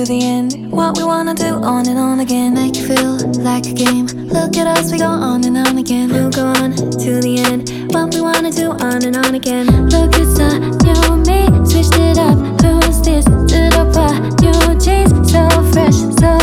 the end. What we wanna do on and on again. Make you feel like a game. Look at us, we go on and on again. We'll go on to the end. What we wanna do on and on again. Look, it's a new me, switched it up. Who's this? Did up a new jeans, so fresh, so